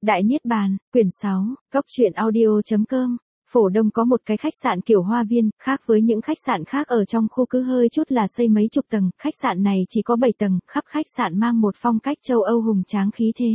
Đại Niết Bàn, quyển 6, Cốc truyện audio.com. Phổ Đông có một cái khách sạn kiểu hoa viên, khác với những khách sạn khác ở trong khu cứ hơi chút là xây mấy chục tầng, khách sạn này chỉ có 7 tầng, khắp khách sạn mang một phong cách châu Âu hùng tráng khí thế.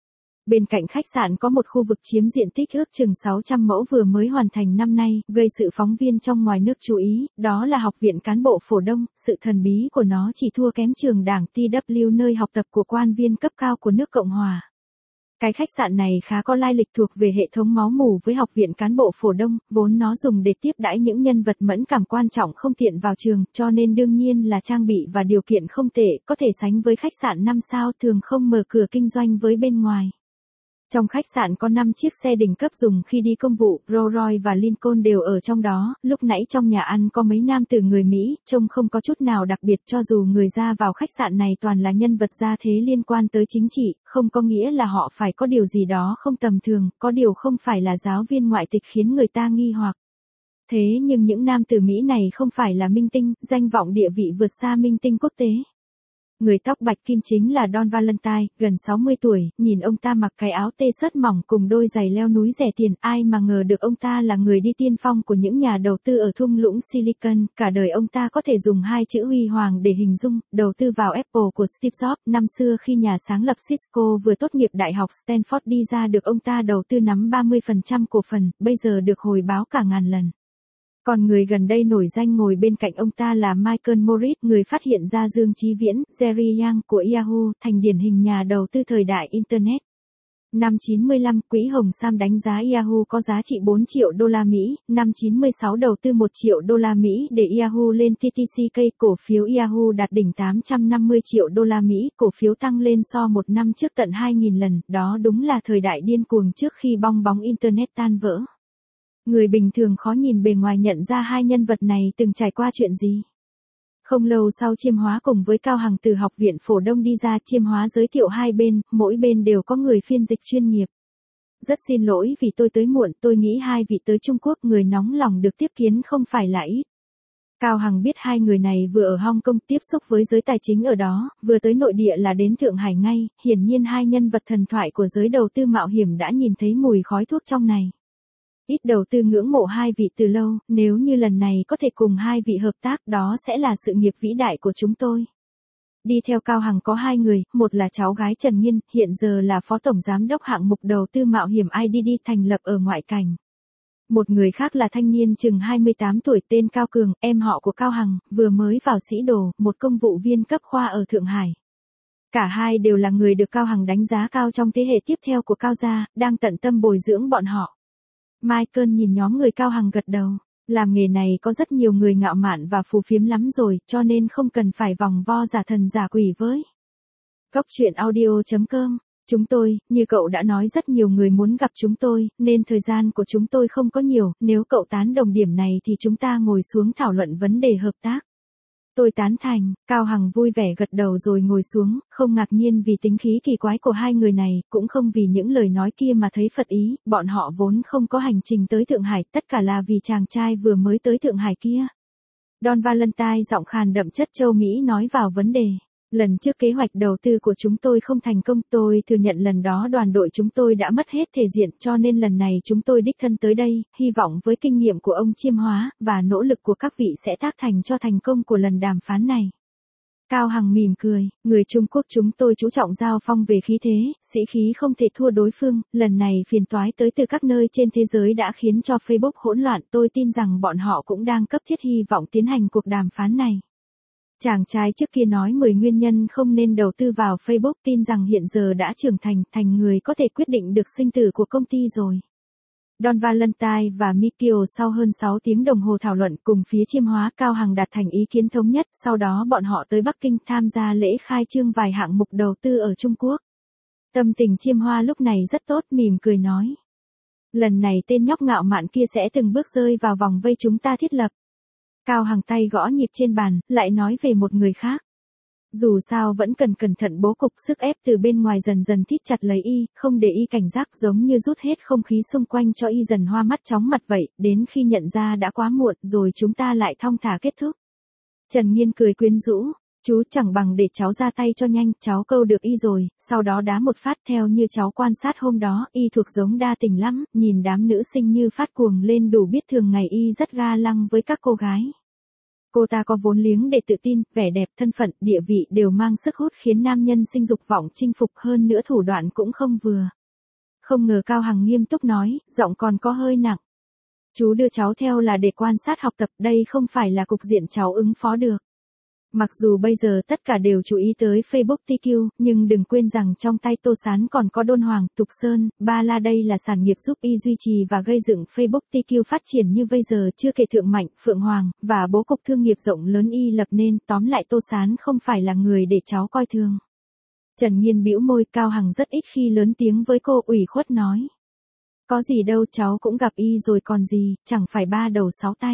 Bên cạnh khách sạn có một khu vực chiếm diện tích ước chừng 600 mẫu vừa mới hoàn thành năm nay, gây sự phóng viên trong ngoài nước chú ý, đó là Học viện Cán bộ Phổ Đông, sự thần bí của nó chỉ thua kém trường đảng TW nơi học tập của quan viên cấp cao của nước Cộng Hòa. Cái khách sạn này khá có lai lịch thuộc về hệ thống máu mủ với Học viện Cán bộ Phổ Đông, vốn nó dùng để tiếp đãi những nhân vật mẫn cảm quan trọng không tiện vào trường, cho nên đương nhiên là trang bị và điều kiện không tệ, có thể sánh với khách sạn 5 sao thường không mở cửa kinh doanh với bên ngoài. Trong khách sạn có 5 chiếc xe đỉnh cấp dùng khi đi công vụ, Rolls-Royce và Lincoln đều ở trong đó, lúc nãy trong nhà ăn có mấy nam tử người Mỹ, trông không có chút nào đặc biệt cho dù người ra vào khách sạn này toàn là nhân vật gia thế liên quan tới chính trị, không có nghĩa là họ phải có điều gì đó không tầm thường, có điều không phải là giáo viên ngoại tịch khiến người ta nghi hoặc. Thế nhưng những nam tử Mỹ này không phải là minh tinh, danh vọng địa vị vượt xa minh tinh quốc tế. Người tóc bạch kim chính là Don Valentine, gần 60 tuổi, nhìn ông ta mặc cái áo t-shirt mỏng cùng đôi giày leo núi rẻ tiền, ai mà ngờ được ông ta là người đi tiên phong của những nhà đầu tư ở thung lũng Silicon, cả đời ông ta có thể dùng hai chữ huy hoàng để hình dung, đầu tư vào Apple của Steve Jobs, năm xưa khi nhà sáng lập Cisco vừa tốt nghiệp Đại học Stanford đi ra được ông ta đầu tư nắm 30% cổ phần, bây giờ được hồi báo cả ngàn lần. Còn người gần đây nổi danh ngồi bên cạnh ông ta là Michael Moritz, người phát hiện ra Dương Chí Viễn, Jerry Yang của Yahoo, thành điển hình nhà đầu tư thời đại Internet. Năm 95, quỹ Hồng Sam đánh giá Yahoo có giá trị 4 triệu đô la Mỹ, năm 96 đầu tư 1 triệu đô la Mỹ để Yahoo lên TTCK, cổ phiếu Yahoo đạt đỉnh 850 triệu đô la Mỹ, cổ phiếu tăng lên so một năm trước tận 2.000 lần, đó đúng là thời đại điên cuồng trước khi bong bóng Internet tan vỡ. Người bình thường khó nhìn bề ngoài nhận ra hai nhân vật này từng trải qua chuyện gì. Không lâu sau Chiêm Hóa cùng với Cao Hằng từ Học viện Phổ Đông đi ra, Chiêm Hóa giới thiệu hai bên, mỗi bên đều có người phiên dịch chuyên nghiệp. Rất xin lỗi vì tôi tới muộn, tôi nghĩ hai vị tới Trung Quốc người nóng lòng được tiếp kiến không phải là ít. Cao Hằng biết hai người này vừa ở Hong Kong tiếp xúc với giới tài chính ở đó, vừa tới nội địa là đến Thượng Hải ngay, hiển nhiên hai nhân vật thần thoại của giới đầu tư mạo hiểm đã nhìn thấy mùi khói thuốc trong này. Ít đầu tư ngưỡng mộ hai vị từ lâu, nếu như lần này có thể cùng hai vị hợp tác đó sẽ là sự nghiệp vĩ đại của chúng tôi. Đi theo Cao Hằng có hai người, một là cháu gái Trần Nhiên, hiện giờ là phó tổng giám đốc hạng mục đầu tư mạo hiểm IDD thành lập ở ngoại cảnh. Một người khác là thanh niên chừng 28 tuổi tên Cao Cường, em họ của Cao Hằng, vừa mới vào sĩ đồ, một công vụ viên cấp khoa ở Thượng Hải. Cả hai đều là người được Cao Hằng đánh giá cao trong thế hệ tiếp theo của Cao gia, đang tận tâm bồi dưỡng bọn họ. Michael nhìn nhóm người Cao Hằng gật đầu. Làm nghề này có rất nhiều người ngạo mạn và phù phiếm lắm rồi, cho nên không cần phải vòng vo giả thần giả quỷ với. Cốc truyện audio.com. Chúng tôi, như cậu đã nói rất nhiều người muốn gặp chúng tôi, nên thời gian của chúng tôi không có nhiều, nếu cậu tán đồng điểm này thì chúng ta ngồi xuống thảo luận vấn đề hợp tác. Tôi tán thành, Cao Hằng vui vẻ gật đầu rồi ngồi xuống, không ngạc nhiên vì tính khí kỳ quái của hai người này, cũng không vì những lời nói kia mà thấy phật ý, bọn họ vốn không có hành trình tới Thượng Hải, tất cả là vì chàng trai vừa mới tới Thượng Hải kia. Don Valentine giọng khàn đậm chất châu Mỹ nói vào vấn đề. Lần trước kế hoạch đầu tư của chúng tôi không thành công, tôi thừa nhận lần đó đoàn đội chúng tôi đã mất hết thể diện, cho nên lần này chúng tôi đích thân tới đây, hy vọng với kinh nghiệm của ông Chiêm Hóa, và nỗ lực của các vị sẽ tác thành cho thành công của lần đàm phán này. Cao Hằng mỉm cười, người Trung Quốc chúng tôi chú trọng giao phong về khí thế, sĩ khí không thể thua đối phương, lần này phiền toái tới từ các nơi trên thế giới đã khiến cho Facebook hỗn loạn, tôi tin rằng bọn họ cũng đang cấp thiết hy vọng tiến hành cuộc đàm phán này. Chàng trai trước kia nói 10 nguyên nhân không nên đầu tư vào Facebook, tin rằng hiện giờ đã trưởng thành người có thể quyết định được sinh tử của công ty rồi. Don Valentine và Michael sau hơn 6 tiếng đồng hồ thảo luận cùng phía Chiêm Hóa, Cao Hằng đạt thành ý kiến thống nhất, sau đó bọn họ tới Bắc Kinh tham gia lễ khai trương vài hạng mục đầu tư ở Trung Quốc. Tâm tình Chiêm Hóa lúc này rất tốt, mỉm cười nói. Lần này tên nhóc ngạo mạn kia sẽ từng bước rơi vào vòng vây chúng ta thiết lập. Cao Hằng tay gõ nhịp trên bàn, lại nói về một người khác. Dù sao vẫn cần cẩn thận bố cục, sức ép từ bên ngoài dần dần thít chặt lấy y, không để y cảnh giác giống như rút hết không khí xung quanh cho y dần hoa mắt chóng mặt vậy, đến khi nhận ra đã quá muộn rồi chúng ta lại thong thả kết thúc. Trần Nhiên cười quyến rũ. Chú chẳng bằng để cháu ra tay cho nhanh, cháu câu được y rồi, sau đó đá một phát. Theo như cháu quan sát hôm đó, y thuộc giống đa tình lắm, nhìn đám nữ sinh như phát cuồng lên đủ biết thường ngày y rất ga lăng với các cô gái. Cô ta có vốn liếng để tự tin, vẻ đẹp, thân phận, địa vị đều mang sức hút khiến nam nhân sinh dục vọng chinh phục, hơn nữa thủ đoạn cũng không vừa. Không ngờ Cao Hằng nghiêm túc nói, giọng còn có hơi nặng. Chú đưa cháu theo là để quan sát học tập, đây không phải là cục diện cháu ứng phó được. Mặc dù bây giờ tất cả đều chú ý tới Facebook TQ, nhưng đừng quên rằng trong tay Tô Sán còn có Đôn Hoàng, Tục Sơn, Ba La, đây là sản nghiệp giúp y duy trì và gây dựng Facebook TQ phát triển như bây giờ, chưa kể Thượng Mạnh, Phượng Hoàng, và bố cục thương nghiệp rộng lớn y lập nên. Tóm lại Tô Sán không phải là người để cháu coi thường. Trần Nhiên bĩu môi. Cao Hằng rất ít khi lớn tiếng với cô, ủy khuất nói. Có gì đâu, cháu cũng gặp y rồi còn gì, chẳng phải ba đầu sáu tay.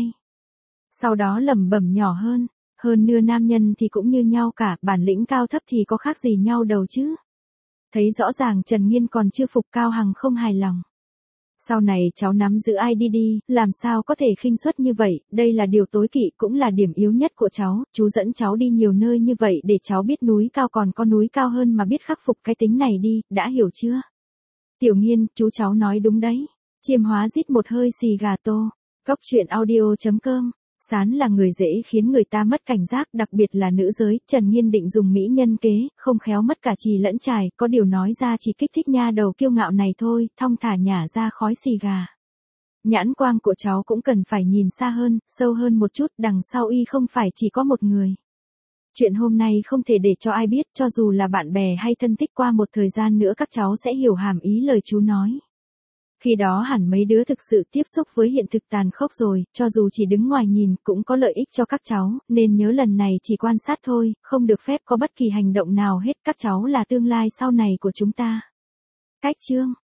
Sau đó lẩm bẩm nhỏ hơn. Hơn nữa nam nhân thì cũng như nhau cả, bản lĩnh cao thấp thì có khác gì nhau đâu chứ. Thấy rõ ràng Trần Nhiên còn chưa phục, Cao Hằng không hài lòng. Sau này cháu nắm giữ ID đi, làm sao có thể khinh suất như vậy, đây là điều tối kỵ, cũng là điểm yếu nhất của cháu. Chú dẫn cháu đi nhiều nơi như vậy để cháu biết núi cao còn có núi cao hơn mà biết khắc phục cái tính này đi, đã hiểu chưa? Tiểu Nhiên, chú cháu nói đúng đấy. Chiêm Hóa rít một hơi xì gà tô. Cốc truyện audio.com. Sán là người dễ khiến người ta mất cảnh giác, đặc biệt là nữ giới. Trần Nhiên định dùng mỹ nhân kế, không khéo mất cả chì lẫn chài, có điều nói ra chỉ kích thích nha đầu kiêu ngạo này thôi, thong thả nhả ra khói xì gà. Nhãn quang của cháu cũng cần phải nhìn xa hơn, sâu hơn một chút, đằng sau y không phải chỉ có một người. Chuyện hôm nay không thể để cho ai biết, cho dù là bạn bè hay thân thích, qua một thời gian nữa các cháu sẽ hiểu hàm ý lời chú nói. Khi đó hẳn mấy đứa thực sự tiếp xúc với hiện thực tàn khốc rồi, cho dù chỉ đứng ngoài nhìn cũng có lợi ích cho các cháu, nên nhớ lần này chỉ quan sát thôi, không được phép có bất kỳ hành động nào hết, các cháu là tương lai sau này của chúng ta. Cách chương